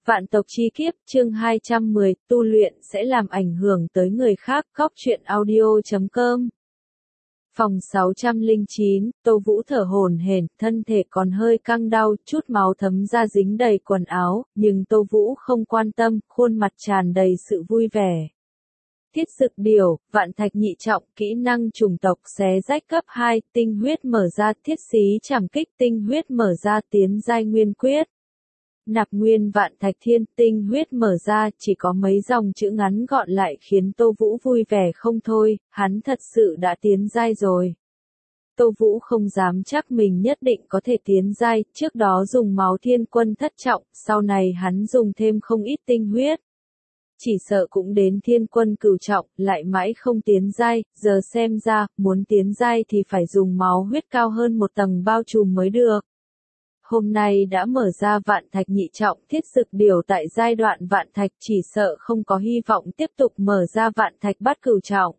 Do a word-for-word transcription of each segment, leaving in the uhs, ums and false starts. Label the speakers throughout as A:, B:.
A: Vạn tộc chi kiếp, chương hai trăm mười, tu luyện sẽ làm ảnh hưởng tới người khác, góc truyện audio chấm com. Phòng sáu trăm lẻ chín, Tô Vũ thở hổn hển, thân thể còn hơi căng đau, chút máu thấm ra dính đầy quần áo, nhưng Tô Vũ không quan tâm, khuôn mặt tràn đầy sự vui vẻ. Thiết Dực Điểu, Vạn Thạch nhị trọng, kỹ năng chủng tộc xé rách cấp hai, tinh huyết mở ra, thiết xí trảm kích, tinh huyết mở ra, tiến giai nguyên quyết. Nạp nguyên vạn thạch thiên, tinh huyết mở ra, chỉ có mấy dòng chữ ngắn gọn lại khiến Tô Vũ vui vẻ không thôi, hắn thật sự đã tiến giai rồi. Tô Vũ không dám chắc mình nhất định có thể tiến giai, trước đó dùng máu thiên quân thất trọng, sau này hắn dùng thêm không ít tinh huyết. Chỉ sợ cũng đến thiên quân cửu trọng, lại mãi không tiến giai, giờ xem ra, muốn tiến giai thì phải dùng máu huyết cao hơn một tầng bao trùm mới được. Hôm nay đã mở ra vạn thạch nhị trọng, Thiết Dực Điểu tại giai đoạn vạn thạch chỉ sợ không có hy vọng tiếp tục mở ra vạn thạch bát cửu trọng.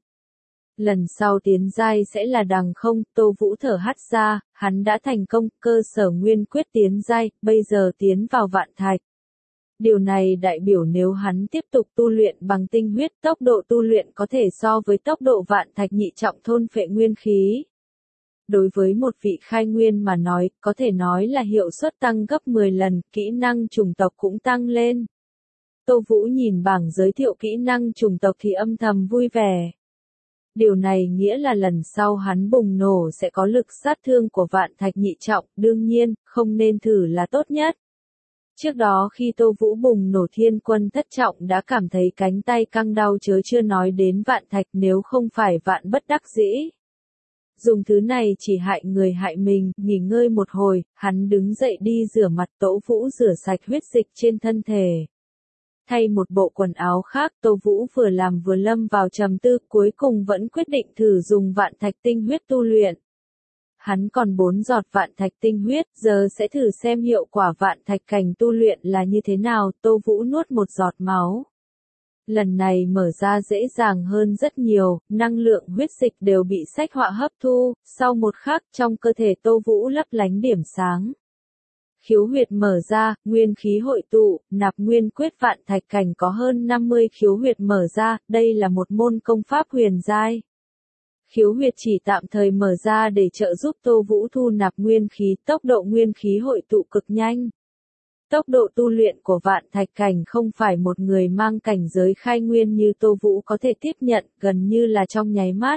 A: Lần sau tiến giai sẽ là đằng không, Tô Vũ thở hắt ra, hắn đã thành công, cơ sở nguyên quyết tiến giai, bây giờ tiến vào vạn thạch. Điều này đại biểu nếu hắn tiếp tục tu luyện bằng tinh huyết, tốc độ tu luyện có thể so với tốc độ vạn thạch nhị trọng thôn phệ nguyên khí. Đối với một vị khai nguyên mà nói, có thể nói là hiệu suất tăng gấp mười lần, kỹ năng chủng tộc cũng tăng lên. Tô Vũ nhìn bảng giới thiệu kỹ năng chủng tộc thì âm thầm vui vẻ. Điều này nghĩa là lần sau hắn bùng nổ sẽ có lực sát thương của vạn thạch nhị trọng, đương nhiên, không nên thử là tốt nhất. Trước đó khi Tô Vũ bùng nổ thiên quân thất trọng đã cảm thấy cánh tay căng đau chớ chưa nói đến vạn thạch nếu không phải vạn bất đắc dĩ. Dùng thứ này chỉ hại người hại mình, nghỉ ngơi một hồi, hắn đứng dậy đi rửa mặt. Tô Vũ rửa sạch huyết dịch trên thân thể. Thay một bộ quần áo khác, Tô Vũ vừa làm vừa lâm vào trầm tư, cuối cùng vẫn quyết định thử dùng vạn thạch tinh huyết tu luyện. Hắn còn bốn giọt vạn thạch tinh huyết, giờ sẽ thử xem hiệu quả vạn thạch cảnh tu luyện là như thế nào. Tô Vũ nuốt một giọt máu. Lần này mở ra dễ dàng hơn rất nhiều, năng lượng huyết dịch đều bị sách họa hấp thu, sau một khắc trong cơ thể Tô Vũ lấp lánh điểm sáng. Khiếu huyệt mở ra, nguyên khí hội tụ, nạp nguyên quyết vạn thạch cảnh có hơn năm mươi khiếu huyệt mở ra, đây là một môn công pháp huyền giai. Khiếu huyệt chỉ tạm thời mở ra để trợ giúp Tô Vũ thu nạp nguyên khí, tốc độ nguyên khí hội tụ cực nhanh. Tốc độ tu luyện của vạn thạch cảnh không phải một người mang cảnh giới khai nguyên như Tô Vũ có thể tiếp nhận, gần như là trong nháy mắt.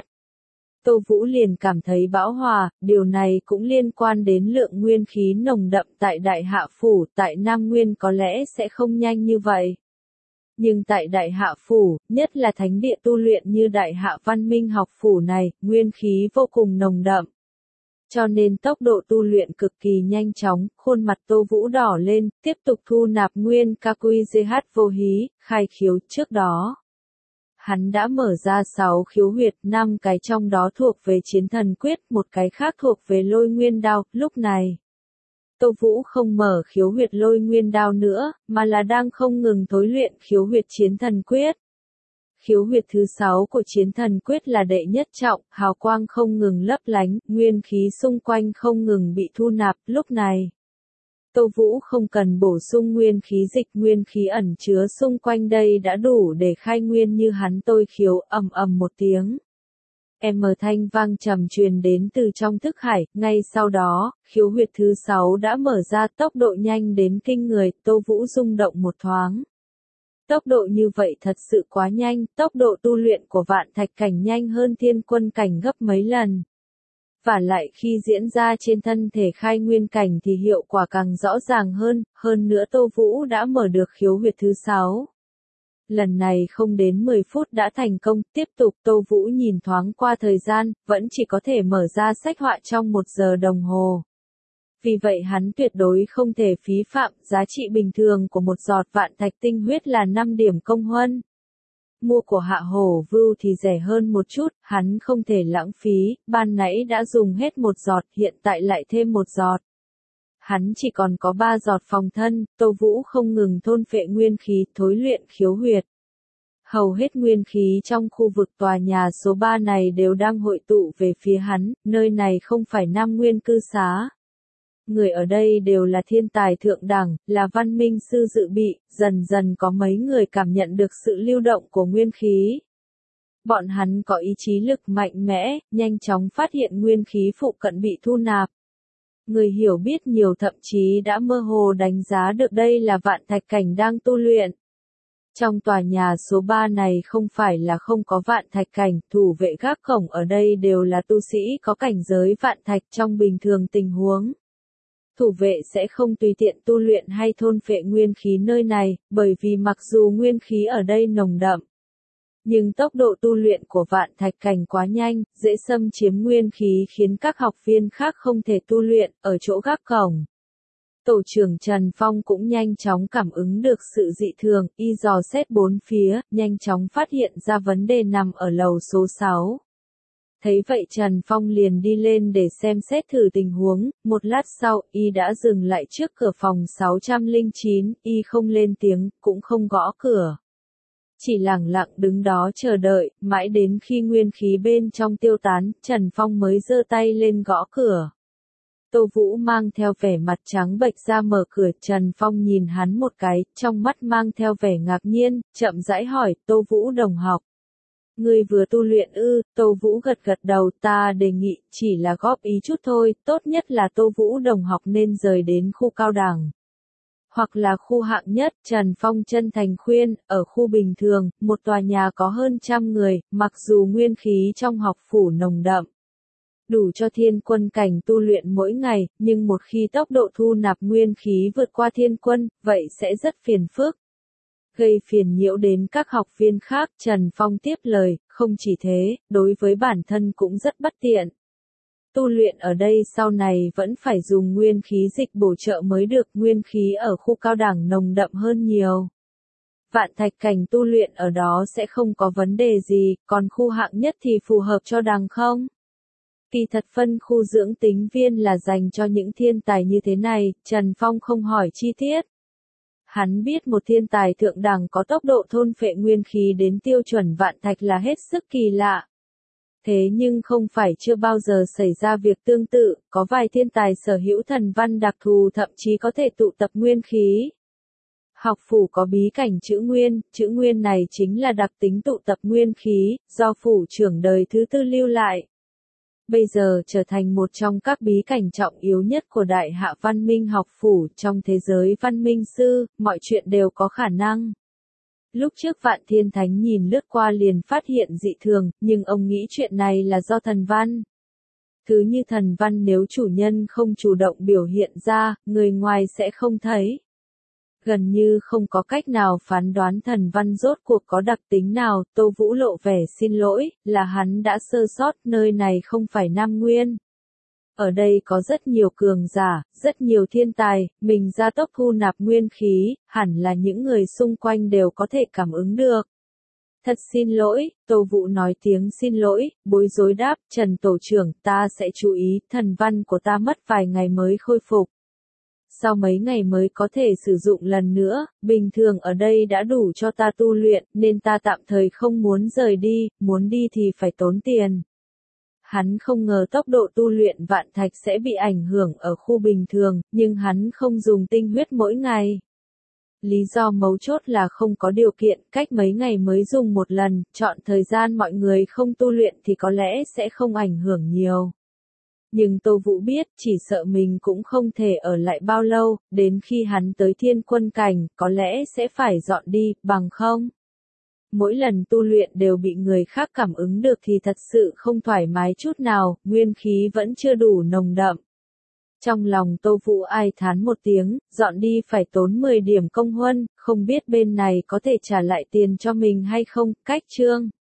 A: Tô Vũ liền cảm thấy bão hòa, điều này cũng liên quan đến lượng nguyên khí nồng đậm tại Đại Hạ Phủ, tại Nam Nguyên có lẽ sẽ không nhanh như vậy. Nhưng tại Đại Hạ Phủ, nhất là thánh địa tu luyện như Đại Hạ Văn Minh Học Phủ này, nguyên khí vô cùng nồng đậm. Cho nên tốc độ tu luyện cực kỳ nhanh chóng, khuôn mặt Tô Vũ đỏ lên, tiếp tục thu nạp nguyên ca quy giê hát vô hí, khai khiếu trước đó. Hắn đã mở ra sáu khiếu huyệt, năm cái trong đó thuộc về chiến thần quyết, một cái khác thuộc về lôi nguyên đao, lúc này. Tô Vũ không mở khiếu huyệt lôi nguyên đao nữa, mà là đang không ngừng thối luyện khiếu huyệt chiến thần quyết. Khiếu huyệt thứ sáu của chiến thần quyết là đệ nhất trọng, hào quang không ngừng lấp lánh, nguyên khí xung quanh không ngừng bị thu nạp, lúc này. Tô Vũ không cần bổ sung nguyên khí dịch, nguyên khí ẩn chứa xung quanh đây đã đủ để khai nguyên như hắn tôi khiếu, ầm ầm một tiếng. Em mờ thanh vang trầm truyền đến từ trong thức hải, ngay sau đó, khiếu huyệt thứ sáu đã mở ra tốc độ nhanh đến kinh người, Tô Vũ rung động một thoáng. Tốc độ như vậy thật sự quá nhanh, tốc độ tu luyện của vạn thạch cảnh nhanh hơn thiên quân cảnh gấp mấy lần. Và lại khi diễn ra trên thân thể khai nguyên cảnh thì hiệu quả càng rõ ràng hơn, hơn nữa Tô Vũ đã mở được khiếu huyệt thứ sáu. Lần này không đến mười phút đã thành công, tiếp tục Tô Vũ nhìn thoáng qua thời gian, vẫn chỉ có thể mở ra sách họa trong một giờ đồng hồ. Vì vậy hắn tuyệt đối không thể phí phạm, giá trị bình thường của một giọt vạn thạch tinh huyết là năm điểm công huân. Mua của Hạ Hổ Vưu thì rẻ hơn một chút, hắn không thể lãng phí, ban nãy đã dùng hết một giọt, hiện tại lại thêm một giọt. Hắn chỉ còn có ba giọt phòng thân, Tô Vũ không ngừng thôn phệ nguyên khí, thối luyện khiếu huyệt. Hầu hết nguyên khí trong khu vực tòa nhà số ba này đều đang hội tụ về phía hắn, nơi này không phải Nam Nguyên cư xá. người ở đây đều là thiên tài thượng đẳng, là văn minh sư dự bị, dần dần có mấy người cảm nhận được sự lưu động của nguyên khí. Bọn hắn có ý chí lực mạnh mẽ, nhanh chóng phát hiện nguyên khí phụ cận bị thu nạp. Người hiểu biết nhiều thậm chí đã mơ hồ đánh giá được đây là vạn thạch cảnh đang tu luyện. Trong tòa nhà số ba này không phải là không có vạn thạch cảnh, thủ vệ gác cổng ở đây đều là tu sĩ có cảnh giới vạn thạch trong bình thường tình huống. Thủ vệ sẽ không tùy tiện tu luyện hay thôn phệ nguyên khí nơi này, bởi vì mặc dù nguyên khí ở đây nồng đậm, nhưng tốc độ tu luyện của vạn thạch cảnh quá nhanh, dễ xâm chiếm nguyên khí khiến các học viên khác không thể tu luyện, ở chỗ gác cổng. Tổ trưởng Trần Phong cũng nhanh chóng cảm ứng được sự dị thường, y dò xét bốn phía, nhanh chóng phát hiện ra vấn đề nằm ở lầu số sáu. Thấy vậy Trần Phong liền đi lên để xem xét thử tình huống, một lát sau, y đã dừng lại trước cửa phòng sáu trăm lẻ chín, y không lên tiếng, cũng không gõ cửa. Chỉ lặng lặng đứng đó chờ đợi, mãi đến khi nguyên khí bên trong tiêu tán, Trần Phong mới giơ tay lên gõ cửa. Tô Vũ mang theo vẻ mặt trắng bệch ra mở cửa, Trần Phong nhìn hắn một cái, trong mắt mang theo vẻ ngạc nhiên, chậm rãi hỏi, Tô Vũ đồng học. Ngươi vừa tu luyện ư? Tô Vũ gật gật đầu, ta đề nghị, chỉ là góp ý chút thôi, tốt nhất là Tô Vũ đồng học nên rời đến khu cao đẳng. Hoặc là khu hạng nhất, Trần Phong chân thành khuyên, ở khu bình thường, một tòa nhà có hơn trăm người, mặc dù nguyên khí trong học phủ nồng đậm, đủ cho thiên quân cảnh tu luyện mỗi ngày, nhưng một khi tốc độ thu nạp nguyên khí vượt qua thiên quân, vậy sẽ rất phiền phức. Gây phiền nhiễu đến các học viên khác, Trần Phong tiếp lời, không chỉ thế, đối với bản thân cũng rất bất tiện. Tu luyện ở đây sau này vẫn phải dùng nguyên khí dịch bổ trợ mới được, nguyên khí ở khu cao đẳng nồng đậm hơn nhiều. Vạn thạch cảnh tu luyện ở đó sẽ không có vấn đề gì, còn khu hạng nhất thì phù hợp cho đằng không? Kỳ thật phân khu dưỡng tính viên là dành cho những thiên tài như thế này, Trần Phong không hỏi chi tiết. Hắn biết một thiên tài thượng đẳng có tốc độ thôn phệ nguyên khí đến tiêu chuẩn vạn thạch là hết sức kỳ lạ. Thế nhưng không phải chưa bao giờ xảy ra việc tương tự, có vài thiên tài sở hữu thần văn đặc thù thậm chí có thể tụ tập nguyên khí. Học phủ có bí cảnh chữ nguyên, chữ nguyên này chính là đặc tính tụ tập nguyên khí, do phủ trưởng đời thứ tư lưu lại. Bây giờ trở thành một trong các bí cảnh trọng yếu nhất của Đại Hạ Văn Minh học phủ, trong thế giới văn minh sư, mọi chuyện đều có khả năng. Lúc trước Vạn Thiên Thánh nhìn lướt qua liền phát hiện dị thường, nhưng ông nghĩ chuyện này là do thần văn. Thứ như thần văn nếu chủ nhân không chủ động biểu hiện ra, người ngoài sẽ không thấy. Gần như không có cách nào phán đoán thần văn rốt cuộc có đặc tính nào, Tô Vũ lộ vẻ xin lỗi, là hắn đã sơ sót, nơi này không phải Nam Nguyên. Ở đây có rất nhiều cường giả, rất nhiều thiên tài, mình ra tốc thu nạp nguyên khí, hẳn là những người xung quanh đều có thể cảm ứng được. Thật xin lỗi, Tô Vũ nói tiếng xin lỗi, bối rối đáp, Trần Tổ trưởng, ta sẽ chú ý, thần văn của ta mất vài ngày mới khôi phục. Sau mấy ngày mới có thể sử dụng lần nữa, bình thường ở đây đã đủ cho ta tu luyện, nên ta tạm thời không muốn rời đi, muốn đi thì phải tốn tiền. Hắn không ngờ tốc độ tu luyện vạn thạch sẽ bị ảnh hưởng ở khu bình thường, nhưng hắn không dùng tinh huyết mỗi ngày. Lý do mấu chốt là không có điều kiện, cách mấy ngày mới dùng một lần, chọn thời gian mọi người không tu luyện thì có lẽ sẽ không ảnh hưởng nhiều. Nhưng Tô Vũ biết, chỉ sợ mình cũng không thể ở lại bao lâu, đến khi hắn tới thiên quân cảnh, có lẽ sẽ phải dọn đi, bằng không. Mỗi lần tu luyện đều bị người khác cảm ứng được thì thật sự không thoải mái chút nào, nguyên khí vẫn chưa đủ nồng đậm. Trong lòng Tô Vũ ai thán một tiếng, dọn đi phải tốn mười điểm công huân, không biết bên này có thể trả lại tiền cho mình hay không, cách chương.